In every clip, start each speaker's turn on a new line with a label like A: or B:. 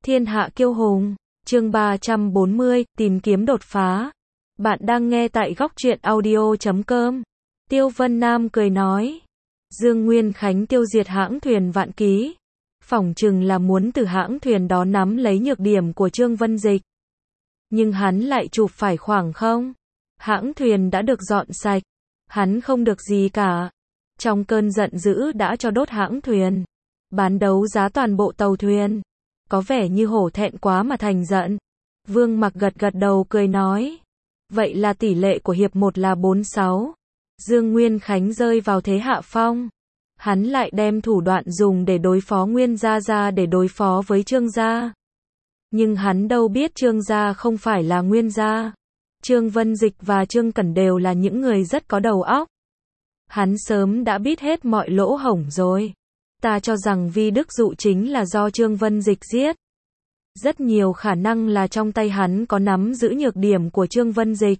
A: Thiên hạ kiêu hùng, chương 340, tìm kiếm đột phá. Bạn đang nghe tại góc truyện audio.com. Tiêu Vân Nam cười nói. Dương Nguyên Khánh tiêu diệt hãng thuyền Vạn Ký. Phỏng chừng là muốn từ hãng thuyền đó nắm lấy nhược điểm của Trương Vân Dịch. Nhưng hắn lại chụp phải khoảng không. Hãng thuyền đã được dọn sạch. Hắn không được gì cả. Trong cơn giận dữ đã cho đốt hãng thuyền. Bán đấu giá toàn bộ tàu thuyền. Có vẻ như hổ thẹn quá mà thành giận. Vương Mặc gật gật đầu cười nói. Vậy là tỷ lệ của hiệp 1 là 4-6. Dương Nguyên Khánh rơi vào thế hạ phong. Hắn lại đem thủ đoạn dùng để đối phó Nguyên Gia ra để đối phó với Trương Gia. Nhưng hắn đâu biết Trương Gia không phải là Nguyên Gia. Trương Vân Dịch và Trương Cẩn đều là những người rất có đầu óc. Hắn sớm đã biết hết mọi lỗ hổng rồi. Ta cho rằng Vi Đức Dụ chính là do Trương Vân Dịch giết. Rất nhiều khả năng là trong tay hắn có nắm giữ nhược điểm của Trương Vân Dịch.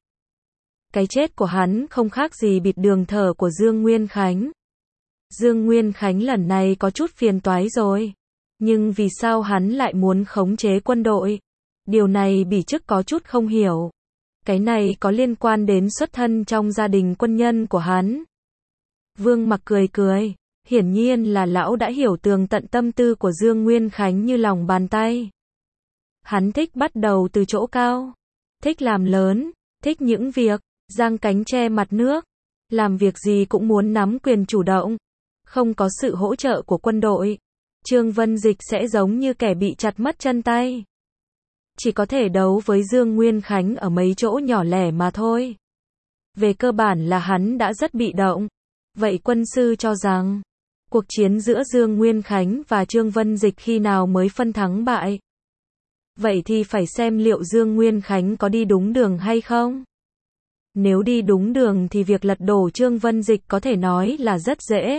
A: Cái chết của hắn không khác gì bịt đường thở của Dương Nguyên Khánh. Dương Nguyên Khánh lần này có chút phiền toái rồi. Nhưng vì sao hắn lại muốn khống chế quân đội? Điều này Bỉ Chức có chút không hiểu. Cái này có liên quan đến xuất thân trong gia đình quân nhân của hắn. Vương Mặc cười cười. Hiển nhiên là lão đã hiểu tường tận tâm tư của Dương Nguyên Khánh như lòng bàn tay. Hắn thích bắt đầu từ chỗ cao. Thích làm lớn. Thích những việc giang cánh che mặt nước. Làm việc gì cũng muốn nắm quyền chủ động. Không có sự hỗ trợ của quân đội. Trương Vân Dịch sẽ giống như kẻ bị chặt mất chân tay. Chỉ có thể đấu với Dương Nguyên Khánh ở mấy chỗ nhỏ lẻ mà thôi. Về cơ bản là hắn đã rất bị động. Vậy quân sư cho rằng cuộc chiến giữa Dương Nguyên Khánh và Trương Vân Dịch khi nào mới phân thắng bại? Vậy thì phải xem liệu Dương Nguyên Khánh có đi đúng đường hay không? Nếu đi đúng đường thì việc lật đổ Trương Vân Dịch có thể nói là rất dễ.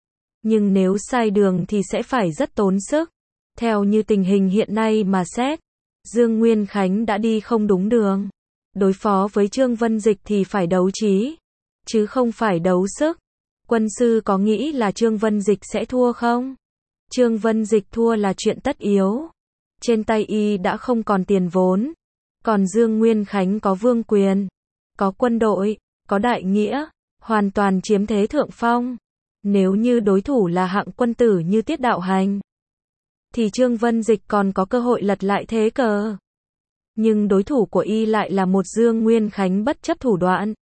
A: Nhưng nếu sai đường thì sẽ phải rất tốn sức. Theo như tình hình hiện nay mà xét, Dương Nguyên Khánh đã đi không đúng đường. Đối phó với Trương Vân Dịch thì phải đấu trí, chứ không phải đấu sức. Quân sư có nghĩ là Trương Vân Dịch sẽ thua không? Trương Vân Dịch thua là chuyện tất yếu. Trên tay y đã không còn tiền vốn. Còn Dương Nguyên Khánh có vương quyền, có quân đội, có đại nghĩa, hoàn toàn chiếm thế thượng phong. Nếu như đối thủ là hạng quân tử như Tiết Đạo Hành, thì Trương Vân Dịch còn có cơ hội lật lại thế cờ. Nhưng đối thủ của y lại là một Dương Nguyên Khánh bất chấp thủ đoạn.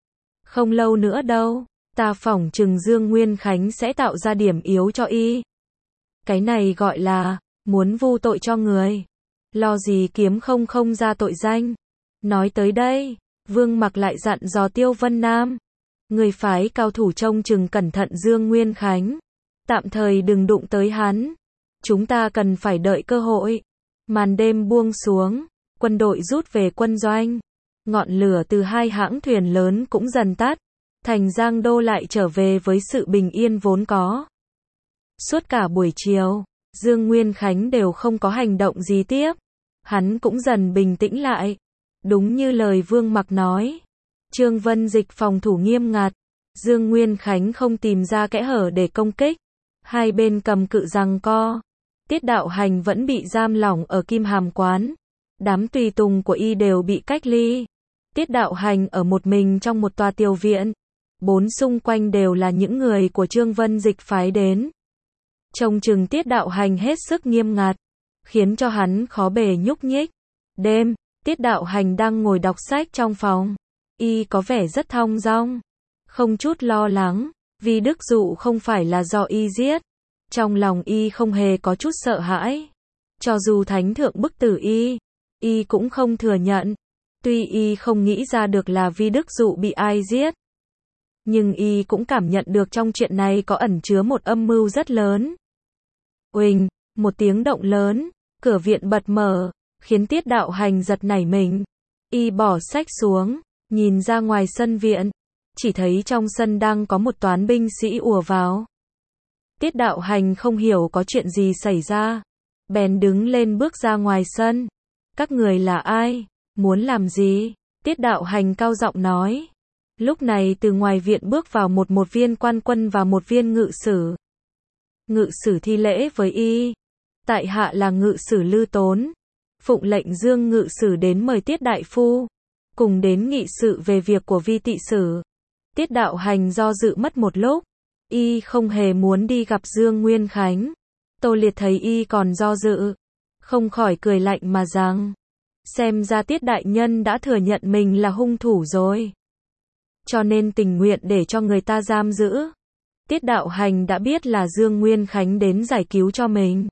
A: Không lâu nữa đâu, ta phỏng chừng Dương Nguyên Khánh sẽ tạo ra điểm yếu cho y. Cái này gọi là muốn vu tội cho người. Lo gì kiếm không ra tội danh. Nói tới đây, Vương Mặc lại dặn dò Tiêu Vân Nam. Người phái cao thủ trông chừng cẩn thận Dương Nguyên Khánh. Tạm thời đừng đụng tới hắn. Chúng ta cần phải đợi cơ hội. Màn đêm buông xuống, quân đội rút về quân doanh. Ngọn lửa từ hai hãng thuyền lớn cũng dần tắt. Thành Giang Đô lại trở về với sự bình yên vốn có. Suốt cả buổi chiều, Dương Nguyên Khánh đều không có hành động gì tiếp. Hắn cũng dần bình tĩnh lại. Đúng như lời Vương Mặc nói. Trương Vân Dịch phòng thủ nghiêm ngặt. Dương Nguyên Khánh không tìm ra kẽ hở để công kích. Hai bên cầm cự giằng co. Tiết Đạo Hành vẫn bị giam lỏng ở Kim Hàm Quán. Đám tùy tùng của y đều bị cách ly. Tiết Đạo Hành ở một mình trong một tòa tiểu viện. Bốn xung quanh đều là những người của Trương Vân Dịch phái đến. Trông chừng Tiết Đạo Hành hết sức nghiêm ngặt, khiến cho hắn khó bề nhúc nhích. Đêm, Tiết Đạo Hành đang ngồi đọc sách trong phòng. Y có vẻ rất thong dong, không chút lo lắng, vì Đức Dụ không phải là do y giết. Trong lòng y không hề có chút sợ hãi. Cho dù thánh thượng bức tử y cũng không thừa nhận. Tuy y không nghĩ ra được là vì Đức Dụ bị ai giết, nhưng y cũng cảm nhận được trong chuyện này có ẩn chứa một âm mưu rất lớn. Uỳnh, một tiếng động lớn, cửa viện bật mở, khiến Tiết Đạo Hành giật nảy mình. Y bỏ sách xuống, nhìn ra ngoài sân viện, chỉ thấy trong sân đang có một toán binh sĩ ùa vào. Tiết Đạo Hành không hiểu có chuyện gì xảy ra, bèn đứng lên bước ra ngoài sân. Các người là ai? Muốn làm gì? Tiết Đạo Hành cao giọng nói. Lúc này từ ngoài viện bước vào một viên quan quân và một viên ngự sử. Ngự sử thi lễ với y. tại hạ là ngự sử Lư Tốn, phụng lệnh Dương ngự sử đến mời Tiết đại phu, cùng đến nghị sự về việc của Vi tỵ sử. Tiết đạo hành do dự mất một lúc, y không hề muốn đi gặp Dương Nguyên Khánh. Tô Liệt thấy y còn do dự, không khỏi cười lạnh mà rằng, xem ra Tiết đại nhân đã thừa nhận mình là hung thủ rồi, cho nên tình nguyện để cho người ta giam giữ. Tiết đạo hành đã biết là Dương Nguyên Khánh đến giải cứu cho mình,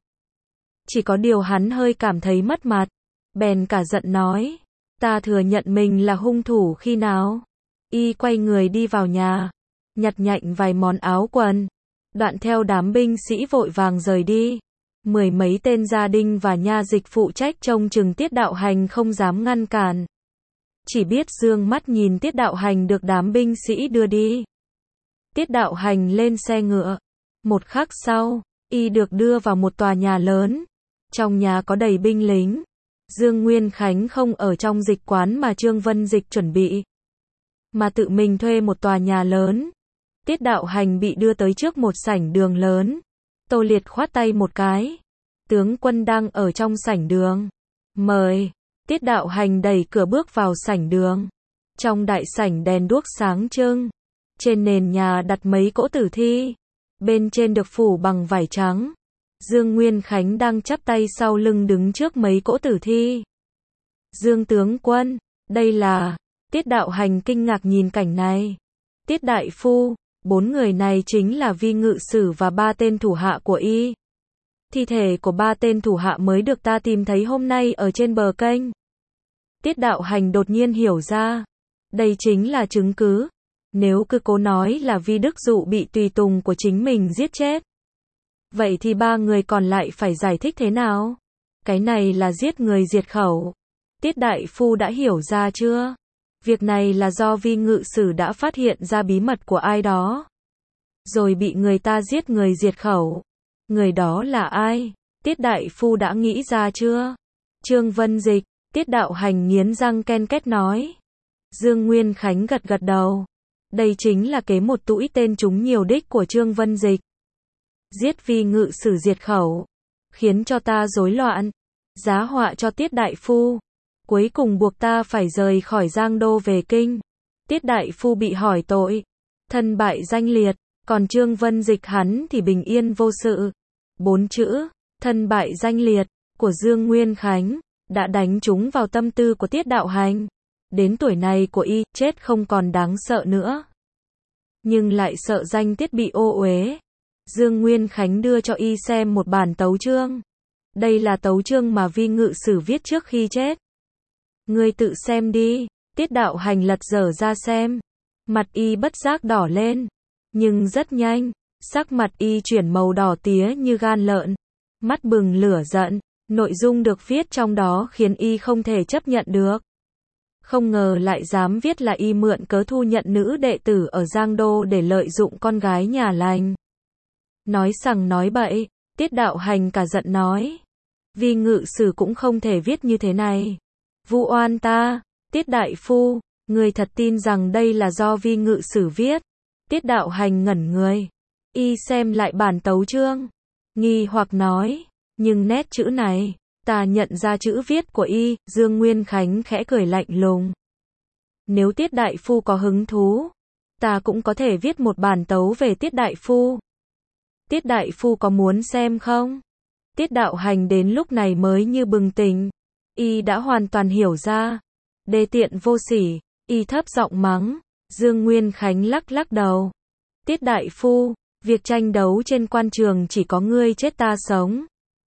A: chỉ có điều hắn hơi cảm thấy mất mặt, bèn cả giận nói, ta thừa nhận mình là hung thủ khi nào? Y quay người đi vào nhà, nhặt nhạnh vài món áo quần, đoạn theo đám binh sĩ vội vàng rời đi. Mười mấy tên gia đình và nha dịch phụ trách trông chừng Tiết đạo hành không dám ngăn cản, chỉ biết dương mắt nhìn Tiết đạo hành được đám binh sĩ đưa đi. Tiết đạo hành lên xe ngựa, một khắc sau, y được đưa vào một tòa nhà lớn, trong nhà có đầy binh lính. Dương Nguyên Khánh không ở trong dịch quán mà Trương Vân Dịch chuẩn bị, mà tự mình thuê một tòa nhà lớn. Tiết đạo hành bị đưa tới trước một sảnh đường lớn. Tô Liệt khoát tay một cái, tướng quân đang ở trong sảnh đường, mời. Tiết đạo hành đẩy cửa bước vào sảnh đường. Trong đại sảnh đèn đuốc sáng trưng, trên nền nhà đặt mấy cỗ tử thi, bên trên được phủ bằng vải trắng. Dương Nguyên Khánh đang chắp tay sau lưng đứng trước mấy cỗ tử thi. Dương tướng quân, đây là... Tiết đạo hành kinh ngạc nhìn cảnh này. Tiết đại phu, 4 người này chính là Vi ngự sử và 3 tên thủ hạ của y. Thi thể của 3 tên thủ hạ mới được ta tìm thấy hôm nay ở trên bờ kênh. Tiết đạo hành đột nhiên hiểu ra, đây chính là chứng cứ. Nếu cứ cố nói là Vi Đức Dụ bị tùy tùng của chính mình giết chết, vậy thì 3 người còn lại phải giải thích thế nào? Cái này là giết người diệt khẩu. Tiết đại phu đã hiểu ra chưa? Việc này là do Vi ngự sử đã phát hiện ra bí mật của ai đó, rồi bị người ta giết người diệt khẩu. Người đó là ai? Tiết đại phu đã nghĩ ra chưa? Trương Vân Dịch. Tiết đạo hành nghiến răng ken két nói. Dương Nguyên Khánh gật gật đầu. Đây chính là kế một tũi tên trúng nhiều đích của Trương Vân Dịch. Giết Vi ngự sử diệt khẩu, khiến cho ta rối loạn, giá họa cho Tiết đại phu, cuối cùng buộc ta phải rời khỏi Giang Đô về kinh. Tiết đại phu bị hỏi tội, thân bại danh liệt, còn Trương Vân Dịch hắn thì bình yên vô sự. 4 chữ, thân bại danh liệt, của Dương Nguyên Khánh, đã đánh trúng vào tâm tư của Tiết đạo hành. Đến tuổi này của y, chết không còn đáng sợ nữa, nhưng lại sợ danh tiết bị ô uế. Dương Nguyên Khánh đưa cho y xem một bản tấu chương. Đây là tấu chương mà Vi ngự sử viết trước khi chết. Ngươi tự xem đi. Tiết đạo hành lật dở ra xem. Mặt y bất giác đỏ lên, nhưng rất nhanh, sắc mặt y chuyển màu đỏ tía như gan lợn, mắt bừng lửa giận. Nội dung được viết trong đó khiến y không thể chấp nhận được. Không ngờ lại dám viết là y mượn cớ thu nhận nữ đệ tử ở Giang Đô để lợi dụng con gái nhà lành. Nói sằng nói bậy. Tiết đạo hành cả giận nói, Vi ngự sử cũng không thể viết như thế này. Vu oan ta. Tiết đại phu, người thật tin rằng đây là do Vi ngự sử viết? Tiết đạo hành ngẩn người. Y xem lại bản tấu chương, nghi hoặc nói, nhưng nét chữ này, ta nhận ra chữ viết của y. Dương Nguyên Khánh khẽ cười lạnh lùng. Nếu Tiết đại phu có hứng thú, ta cũng có thể viết một bản tấu về Tiết đại phu. Tiết đại phu có muốn xem không? Tiết đạo hành đến lúc này mới như bừng tỉnh. Y đã hoàn toàn hiểu ra. Đê tiện vô sỉ. Y thấp giọng mắng. Dương Nguyên Khánh lắc lắc đầu. Tiết đại phu, việc tranh đấu trên quan trường chỉ có ngươi chết ta sống.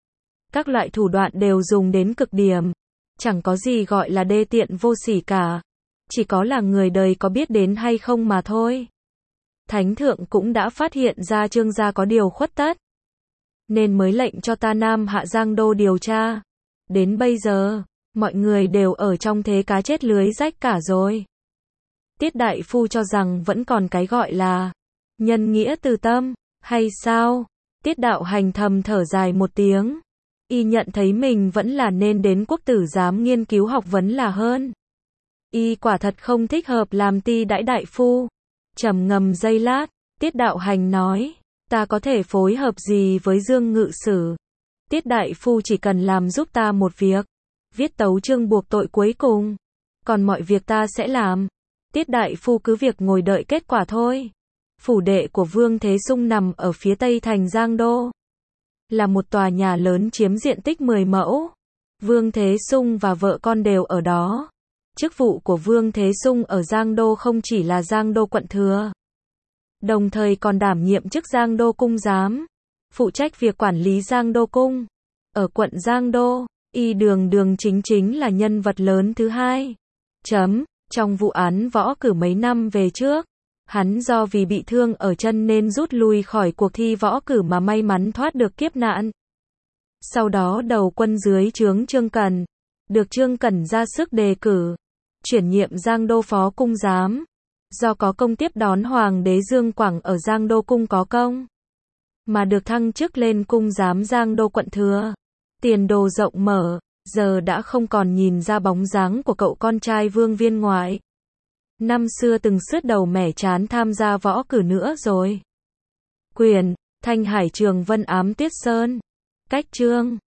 A: Các loại thủ đoạn đều dùng đến cực điểm. Chẳng có gì gọi là đê tiện vô sỉ cả. Chỉ có là người đời có biết đến hay không mà thôi. Thánh thượng cũng đã phát hiện ra Trương gia có điều khuất tất, nên mới lệnh cho ta Nam Hạ Giang Đô điều tra. Đến bây giờ, mọi người đều ở trong thế cá chết lưới rách cả rồi. Tiết đại phu cho rằng vẫn còn cái gọi là nhân nghĩa từ tâm, hay sao? Tiết đạo hành thầm thở dài một tiếng. Y nhận thấy mình vẫn là nên đến quốc tử giám nghiên cứu học vấn là hơn. Y quả thật không thích hợp làm ti đãi đại phu. Trầm ngâm giây lát, Tiết đạo hành nói, ta có thể phối hợp gì với Dương ngự sử? Tiết đại phu chỉ cần làm giúp ta một việc, viết tấu chương buộc tội cuối cùng, còn mọi việc ta sẽ làm. Tiết đại phu cứ việc ngồi đợi kết quả thôi. Phủ đệ của Vương Thế Sung nằm ở phía tây thành Giang Đô, là một tòa nhà lớn chiếm diện tích 10 mẫu. Vương Thế Sung và vợ con đều ở đó. Chức vụ của Vương Thế Sung ở Giang Đô không chỉ là Giang Đô quận thừa, đồng thời còn đảm nhiệm chức Giang Đô cung giám, phụ trách việc quản lý Giang Đô cung. Ở quận Giang Đô, Y Đường chính là nhân vật lớn thứ hai. Trong vụ án võ cử mấy năm về trước, hắn do vì bị thương ở chân nên rút lui khỏi cuộc thi võ cử mà may mắn thoát được kiếp nạn. Sau đó đầu quân dưới trướng Trương Cẩn, được Trương Cẩn ra sức đề cử, chuyển nhiệm Giang Đô phó cung giám. Do có công tiếp đón Hoàng đế Dương Quảng ở Giang Đô cung có công, mà được thăng chức lên cung giám Giang Đô quận thừa. Tiền đồ rộng mở, giờ đã không còn nhìn ra bóng dáng của cậu con trai Vương Viên ngoại. Năm xưa từng sứt đầu mẻ trán tham gia võ cử nữa rồi. Quyền, Thanh Hải Trường Vân Ám Tuyết Sơn. Cách chương